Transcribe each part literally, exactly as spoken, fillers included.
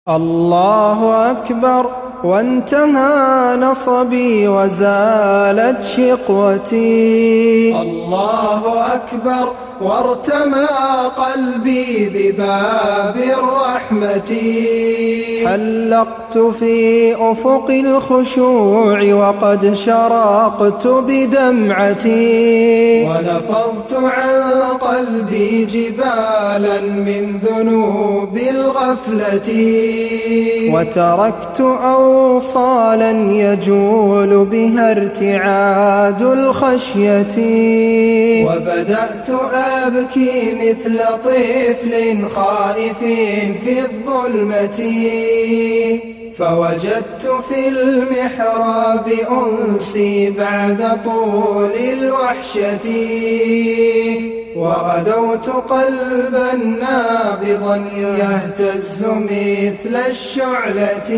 الله أكبر وانتهى نصبي وزالت شقوتي. الله أكبر وارتمى قلبي بباب الرحمة. حلقت في أفق الخشوع وقد شرقت بدمعتي. ونفضت عن قلبي جبالا من ذنوب الغفلة. وتركت أوصالا يجول بها ارتعاد الخشية. وبدأت أبكي مثل طفل خائف في الظلمة. فوجدت في المحراب أنسي بعد طول الوحشة. وغدوت قلبا نابضا يهتز مثل الشعلة.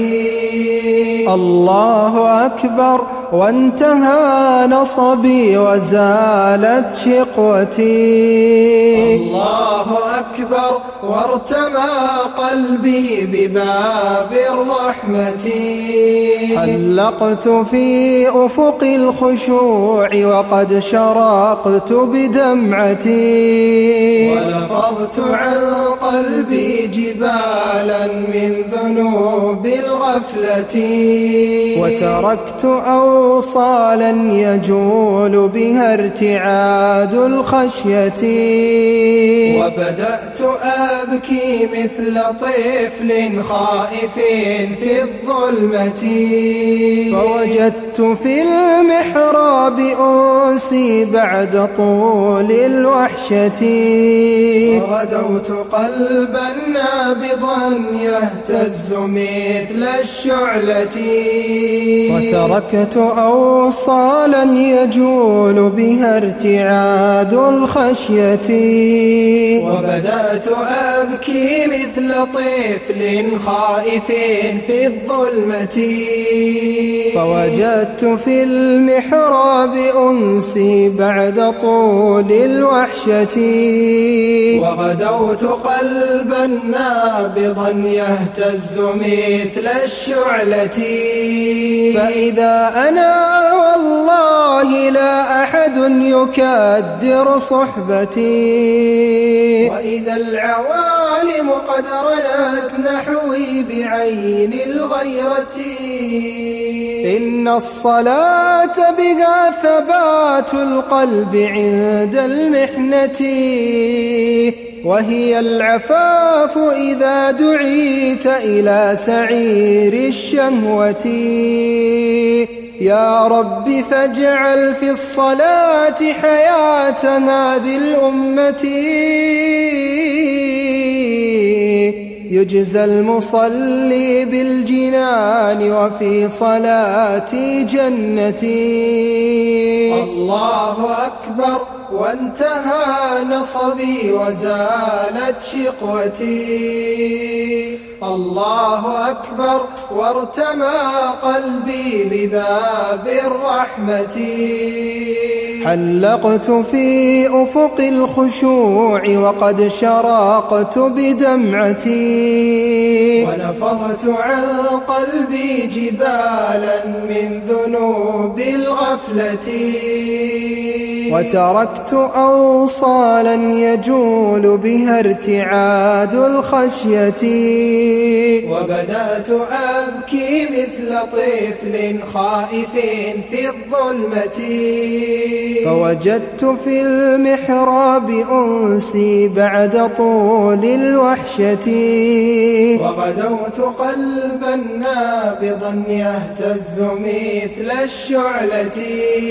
الله أكبر وانتهى نصبي وزالت شقوتي. الله أكبر وارتمى قلبي بباب الرحمة. حلقت في أفق الخشوع وقد شرقت بدمعتي. ونفضت عن قلبي جبالا من ذنوب الغفلة. وتركت أوصالا يجول بها ارتعاد الخشية. وبدأت أبكي مثل طفل خائف في الظلمة. فوجدت في المحراب أنسي بعد طول الوحشة. وغدوت قلبا نابضا يهتز مثل الشعلة. وتركت أوصالا يجول بها ارتعاد الخشية. وبدأت أبكي مثل طفل خائف في الظلمة. فوجدت في المحراب أنسي بعد طول الوحشة. وغدوت قلبا نابضا يهتز مثل الشعلة. فإذا أنا والله لا أحد يكدر صحبتي. وإذا العوالم قد رنت نحوي بعين الغيرة. إن الصلاة بها ثبات القلب عند المحنة. وهي العفاف إذا دعيت إلى سعير الشهوة. يا رب فاجعل في الصلاة حياة هذه الأمة. يجزى المصلي بالجنان وفي صلاتي جنتي. الله أكبر وانتهى نصبي وزالت شقوتي. الله أكبر وارتمى قلبي بباب الرحمة. حلقت في أفق الخشوع وقد شرقت بدمعتي. ونفضت عن قلبي جبالا من ذنوب الغفلة. وتركت أوصالا يجول بها ارتعاد الخشية. وبدأت أبكي مثل طفل خائف في الظلمة. فوجدت في المحراب أنسي بعد طول الوحشة. وغدوت قلبا نابضا يهتز مثل الشعلة.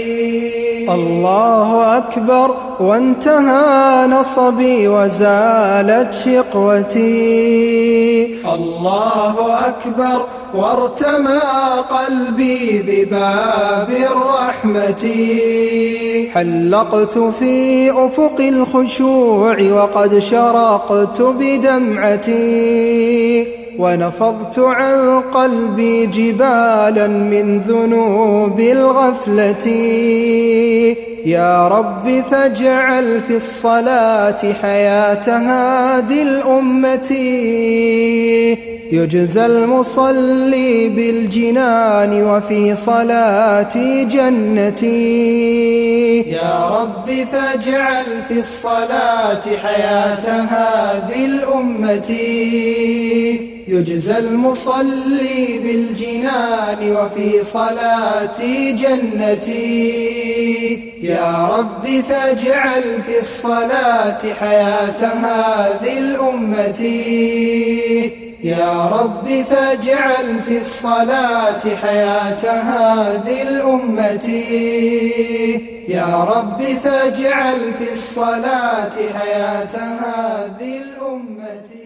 الله أكبر وانتهى نصبي وزالت شقوتي. الله أكبر وارتمى قلبي بباب الرحمة. حلقت في أفق الخشوع وقد شرقت بدمعتي. ونفضت عن قلبي جبالا من ذنوب الغفلة. يا رب فاجعل في الصلاة حياة هذه الأمة. يجزى المصلي بالجنان وفي صلاتي جنتي. يا رب فاجعل في الصلاة حياة هذه الأمة. يجزى المصلي بالجنان وفي صلاتي جنتي. يا رب فاجعل في الصلاة حياة هذه الأمة. يا رب فاجعل في الصلاة حياة هذه الأمة. يا رب فاجعل في الصلاة حياة هذه الأمة.